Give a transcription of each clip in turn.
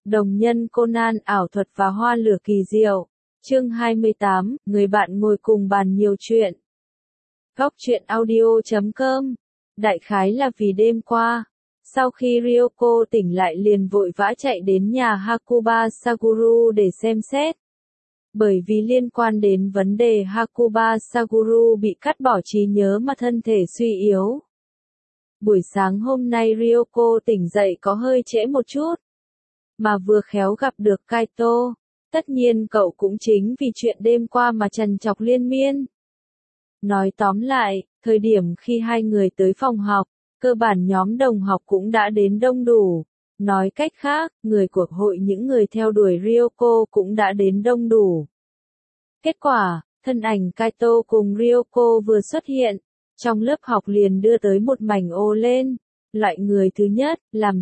Đồng nhân Conan ảo thuật và hoa lửa kỳ diệu. Chương 28, người bạn ngồi cùng bàn nhiều chuyện. Góc truyện audio.com. Đại khái là vì đêm qua, sau khi Ryoko tỉnh lại liền vội vã chạy đến nhà Hakuba Saguru để xem xét. Bởi vì liên quan đến vấn đề Hakuba Saguru bị cắt bỏ trí nhớ mà thân thể suy yếu. Buổi sáng hôm nay Ryoko tỉnh dậy có hơi trễ một chút. Mà vừa khéo gặp được Kaito. Tất nhiên cậu cũng chính vì chuyện đêm qua mà trằn trọc liên miên. Nói tóm lại, thời điểm khi hai người tới phòng học, cơ bản nhóm đồng học cũng đã đến đông đủ. Nói cách khác, người của hội những người theo đuổi Ryoko cũng đã đến đông đủ. Kết quả, thân ảnh Kaito cùng Ryoko vừa xuất hiện, trong lớp học liền đưa tới một mảnh ồ lên. Loại người thứ nhất,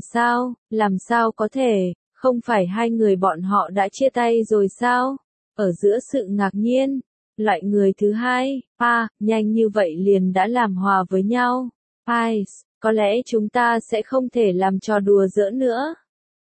làm sao có thể, không phải hai người bọn họ đã chia tay rồi sao? Ở giữa sự ngạc nhiên, loại người thứ hai, nhanh như vậy liền đã làm hòa với nhau. Có lẽ chúng ta sẽ không thể làm trò đùa giỡn nữa.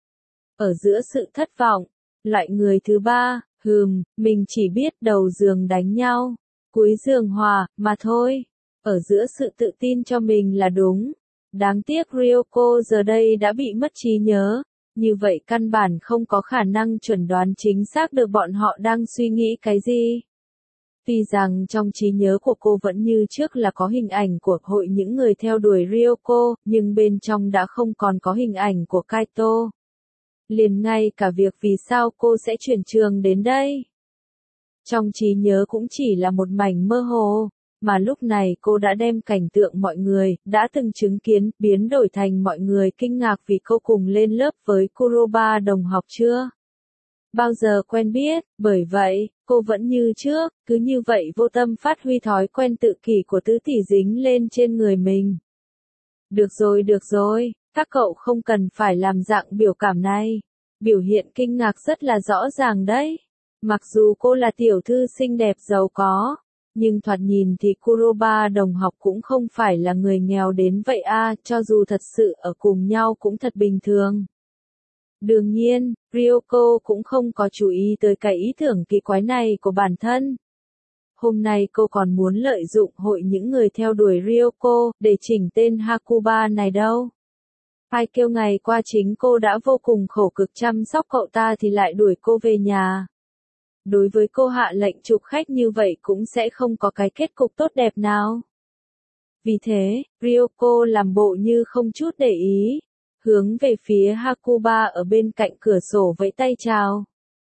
Ở giữa sự thất vọng, loại người thứ ba, mình chỉ biết đầu giường đánh nhau, cuối giường hòa, mà thôi. Ở giữa sự tự tin cho mình là đúng. Đáng tiếc Ryoko giờ đây đã bị mất trí nhớ, như vậy căn bản không có khả năng chuẩn đoán chính xác được bọn họ đang suy nghĩ cái gì. Tuy rằng trong trí nhớ của cô vẫn như trước là có hình ảnh của hội những người theo đuổi Ryoko, nhưng bên trong đã không còn có hình ảnh của Kaito. Liền ngay cả việc vì sao cô sẽ chuyển trường đến đây. Trong trí nhớ cũng chỉ là một mảnh mơ hồ. Mà lúc này cô đã đem cảnh tượng mọi người đã từng chứng kiến biến đổi thành mọi người kinh ngạc vì cô cùng lên lớp với Kuroba đồng học chưa bao giờ quen biết, bởi vậy, cô vẫn như trước, cứ như vậy vô tâm phát huy thói quen tự kỷ của tứ tỷ dính lên trên người mình. Được rồi, các cậu không cần phải làm dạng biểu cảm này. Biểu hiện kinh ngạc rất là rõ ràng đấy. Mặc dù cô là tiểu thư xinh đẹp giàu có, nhưng thoạt nhìn thì Kuroba đồng học cũng không phải là người nghèo đến vậy cho dù thật sự ở cùng nhau cũng thật bình thường. Đương nhiên, Ryoko cũng không có chú ý tới cái ý tưởng kỳ quái này của bản thân. Hôm nay cô còn muốn lợi dụng hội những người theo đuổi Ryoko để chỉnh tên Hakuba này đâu. Ai kêu ngày qua chính cô đã vô cùng khổ cực chăm sóc cậu ta thì lại đuổi cô về nhà. Đối với cô hạ lệnh chụp khách như vậy cũng sẽ không có cái kết cục tốt đẹp nào. Vì thế, Ryoko làm bộ như không chút để ý, hướng về phía Hakuba ở bên cạnh cửa sổ vẫy tay chào.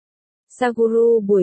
Saguru buổi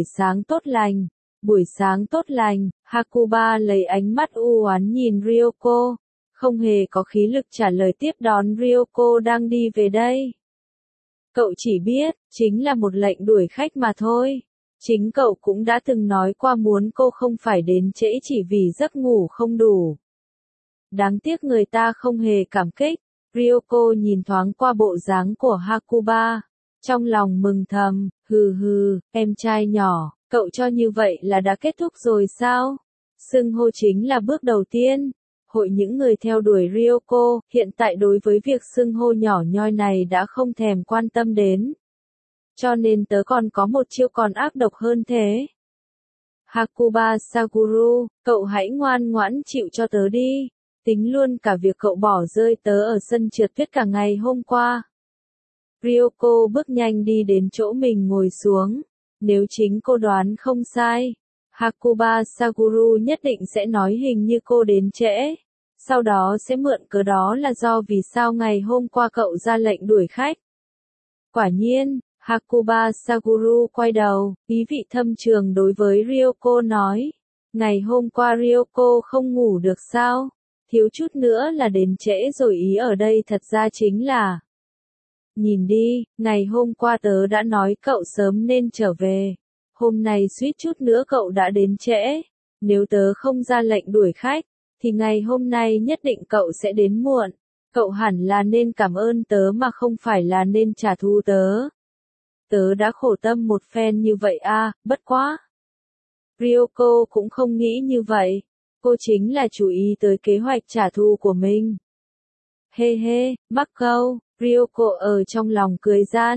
sáng tốt lành, Hakuba lấy ánh mắt u oán nhìn Ryoko, không hề có khí lực trả lời tiếp đón Ryoko đang đi về đây. Cậu chỉ biết, chính là một lệnh đuổi khách mà thôi. Chính cậu cũng đã từng nói qua muốn cô không phải đến trễ chỉ vì giấc ngủ không đủ. Đáng tiếc người ta không hề cảm kích. Ryoko nhìn thoáng qua bộ dáng của Hakuba. Trong lòng mừng thầm, em trai nhỏ, cậu cho như vậy là đã kết thúc rồi sao? Xưng hô chính là bước đầu tiên. Hội những người theo đuổi Ryoko, hiện tại đối với việc xưng hô nhỏ nhoi này đã không thèm quan tâm đến. Cho nên tớ còn có một chiêu còn ác độc hơn thế. Hakuba Saguru, cậu hãy ngoan ngoãn chịu cho tớ đi. Tính luôn cả việc cậu bỏ rơi tớ ở sân trượt tuyết cả ngày hôm qua. Ryoko bước nhanh đi đến chỗ mình ngồi xuống. Nếu chính cô đoán không sai, Hakuba Saguru nhất định sẽ nói hình như cô đến trễ. Sau đó sẽ mượn cớ đó là do vì sao ngày hôm qua cậu ra lệnh đuổi khách. Quả nhiên, Hakuba Saguru quay đầu, ý vị thâm trường đối với Ryoko nói. Ngày hôm qua Ryoko không ngủ được sao? Thiếu chút nữa là đến trễ rồi, ý ở đây thật ra chính là. Nhìn đi, ngày hôm qua tớ đã nói cậu sớm nên trở về. Hôm nay suýt chút nữa cậu đã đến trễ. Nếu tớ không ra lệnh đuổi khách, thì ngày hôm nay nhất định cậu sẽ đến muộn. Cậu hẳn là nên cảm ơn tớ mà không phải là nên trả thù tớ. Tớ đã khổ tâm một phen như vậy bất quá. Ryoko cũng không nghĩ như vậy. Cô chính là chú ý tới kế hoạch trả thù của mình. Mắc câu, Ryoko ở trong lòng cười gian.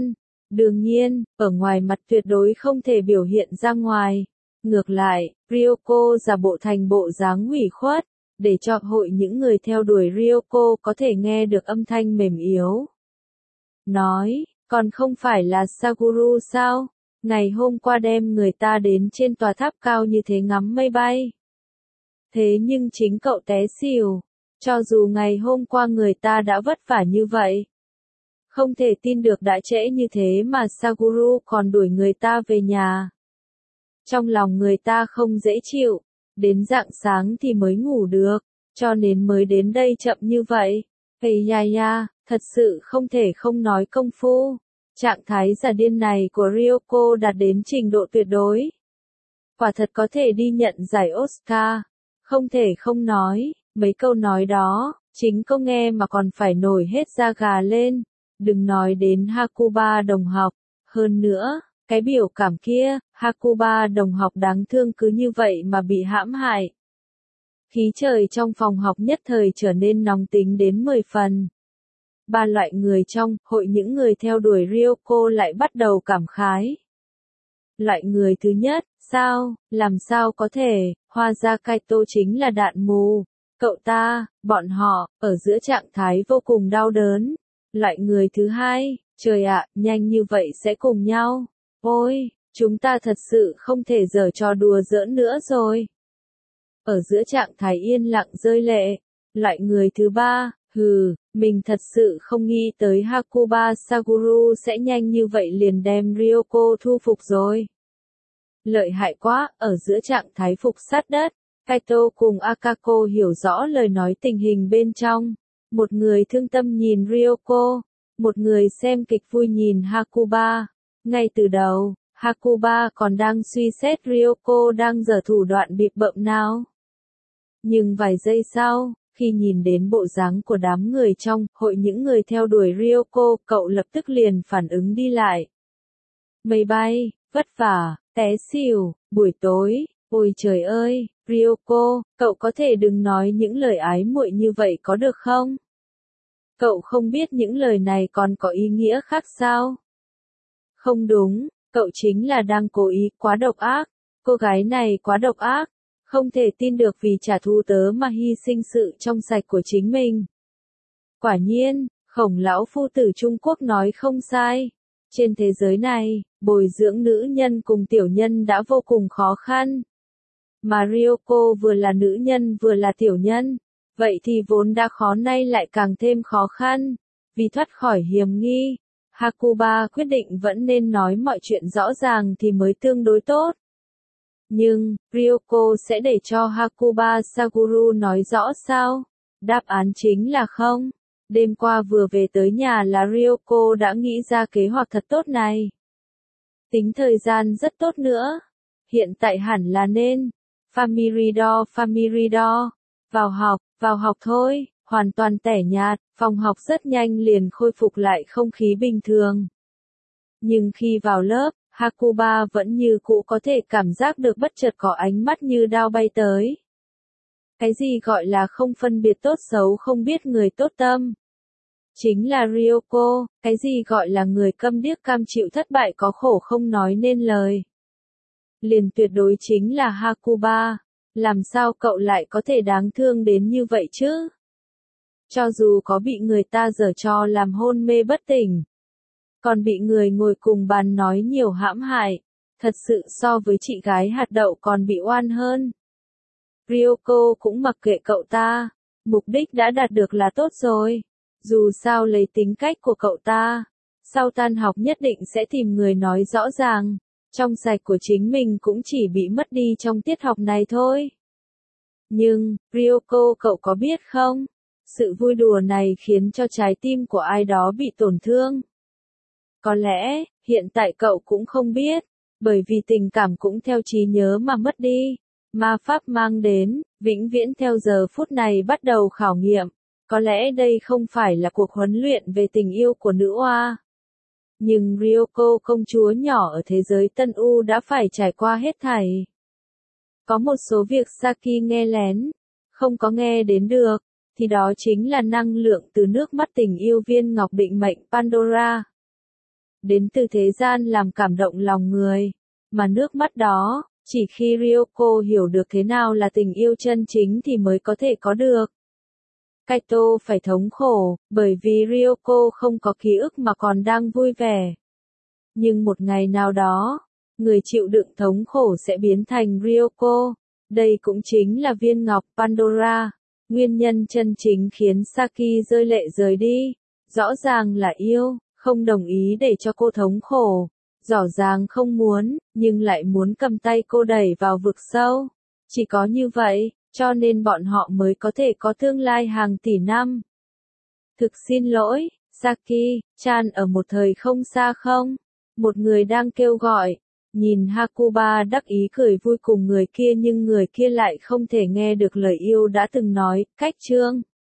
Đương nhiên, ở ngoài mặt tuyệt đối không thể biểu hiện ra ngoài. Ngược lại, Ryoko giả bộ thành bộ dáng ủy khuất, để cho hội những người theo đuổi Ryoko có thể nghe được âm thanh mềm yếu. Nói, còn không phải là Saguru sao? Ngày hôm qua đem người ta đến trên tòa tháp cao như thế ngắm mây bay. Thế nhưng chính cậu té xỉu. Cho dù ngày hôm qua người ta đã vất vả như vậy. Không thể tin được đã trễ như thế mà Saguru còn đuổi người ta về nhà. Trong lòng người ta không dễ chịu. Đến rạng sáng thì mới ngủ được. Cho nên mới đến đây chậm như vậy. Ây ya, thật sự không thể không nói công phu. Trạng thái giả điên này của Ryoko đạt đến trình độ tuyệt đối. Quả thật có thể đi nhận giải Oscar. Không thể không nói, mấy câu nói đó, chính câu nghe mà còn phải nổi hết da gà lên. Đừng nói đến Hakuba đồng học. Hơn nữa, cái biểu cảm kia, Hakuba đồng học đáng thương cứ như vậy mà bị hãm hại. Khí trời trong phòng học nhất thời trở nên nóng tính đến 10 phần. Ba loại người trong hội những người theo đuổi Ryoko lại bắt đầu cảm khái. Loại người thứ nhất, sao, làm sao có thể, hóa ra Kaito chính là đạn mù. Cậu ta, bọn họ, ở giữa trạng thái vô cùng đau đớn. Loại người thứ hai, trời ạ, nhanh như vậy sẽ cùng nhau. Ôi, chúng ta thật sự không thể giở trò đùa giỡn nữa rồi. Ở giữa trạng thái yên lặng rơi lệ. Loại người thứ ba, mình thật sự không nghĩ tới Hakuba Saguru sẽ nhanh như vậy liền đem Ryoko thu phục rồi. Lợi hại quá, ở giữa trạng thái phục sát đất, Kaito cùng Akako hiểu rõ lời nói tình hình bên trong. Một người thương tâm nhìn Ryoko, một người xem kịch vui nhìn Hakuba. Ngay từ đầu, Hakuba còn đang suy xét Ryoko đang giở thủ đoạn bịp bợm nào. Nhưng vài giây sau, khi nhìn đến bộ dáng của đám người trong hội những người theo đuổi Ryoko, cậu lập tức liền phản ứng đi lại. Mây bay, vất vả, té xỉu, buổi tối, ôi trời ơi, Ryoko, cậu có thể đừng nói những lời ái muội như vậy có được không? Cậu không biết những lời này còn có ý nghĩa khác sao? Không đúng, cậu chính là đang cố ý quá độc ác, cô gái này quá độc ác. Không thể tin được vì trả thù tớ mà hy sinh sự trong sạch của chính mình. Quả nhiên, Khổng lão phu tử Trung Quốc nói không sai. Trên thế giới này, bồi dưỡng nữ nhân cùng tiểu nhân đã vô cùng khó khăn. Mà Ryoko vừa là nữ nhân vừa là tiểu nhân. Vậy thì vốn đã khó nay lại càng thêm khó khăn. Vì thoát khỏi hiểm nghi, Hakuba quyết định vẫn nên nói mọi chuyện rõ ràng thì mới tương đối tốt. Nhưng, Ryoko sẽ để cho Hakuba Saguru nói rõ sao? Đáp án chính là không. Đêm qua vừa về tới nhà là Ryoko đã nghĩ ra kế hoạch thật tốt này. Tính thời gian rất tốt nữa. Hiện tại hẳn là nên. Family door. Vào học thôi. Hoàn toàn tẻ nhạt, phòng học rất nhanh liền khôi phục lại không khí bình thường. Nhưng khi vào lớp, Hakuba vẫn như cũ có thể cảm giác được bất chợt có ánh mắt như đao bay tới. Cái gì gọi là không phân biệt tốt xấu không biết người tốt tâm? Chính là Ryoko, cái gì gọi là người câm điếc cam chịu thất bại có khổ không nói nên lời? Liền tuyệt đối chính là Hakuba, làm sao cậu lại có thể đáng thương đến như vậy chứ? Cho dù có bị người ta giở trò làm hôn mê bất tỉnh, còn bị người ngồi cùng bàn nói nhiều hãm hại, thật sự so với chị gái hạt đậu còn bị oan hơn. Ryoko cũng mặc kệ cậu ta, mục đích đã đạt được là tốt rồi. Dù sao lấy tính cách của cậu ta, sau tan học nhất định sẽ tìm người nói rõ ràng, trong sạch của chính mình cũng chỉ bị mất đi trong tiết học này thôi. Nhưng, Ryoko cậu có biết không? Sự vui đùa này khiến cho trái tim của ai đó bị tổn thương. Có lẽ, hiện tại cậu cũng không biết, bởi vì tình cảm cũng theo trí nhớ mà mất đi. Ma pháp mang đến, vĩnh viễn theo giờ phút này bắt đầu khảo nghiệm. Có lẽ đây không phải là cuộc huấn luyện về tình yêu của nữ oa. Nhưng Ryoko công chúa nhỏ ở thế giới Tân U đã phải trải qua hết thảy. Có một số việc Saki nghe lén, không có nghe đến được, thì đó chính là năng lượng từ nước mắt tình yêu viên ngọc định mệnh Pandora. đến từ thế gian làm cảm động lòng người. Mà nước mắt đó, chỉ khi Ryoko hiểu được thế nào là tình yêu chân chính thì mới có thể có được. Kaito phải thống khổ, bởi vì Ryoko không có ký ức mà còn đang vui vẻ. Nhưng một ngày nào đó, người chịu đựng thống khổ sẽ biến thành Ryoko. Đây cũng chính là viên ngọc Pandora. Nguyên nhân chân chính khiến Saki rơi lệ rời đi. Rõ ràng là yêu, không đồng ý để cho cô thống khổ. Rõ ràng không muốn, nhưng lại muốn cầm tay cô đẩy vào vực sâu. Chỉ có như vậy, cho nên bọn họ mới có thể có tương lai hàng tỷ năm. Thực xin lỗi, Saki-chan, ở một thời không xa không? Một người đang kêu gọi. Nhìn Hakuba đắc ý cười vui cùng người kia nhưng người kia lại không thể nghe được lời yêu đã từng nói. Cách chương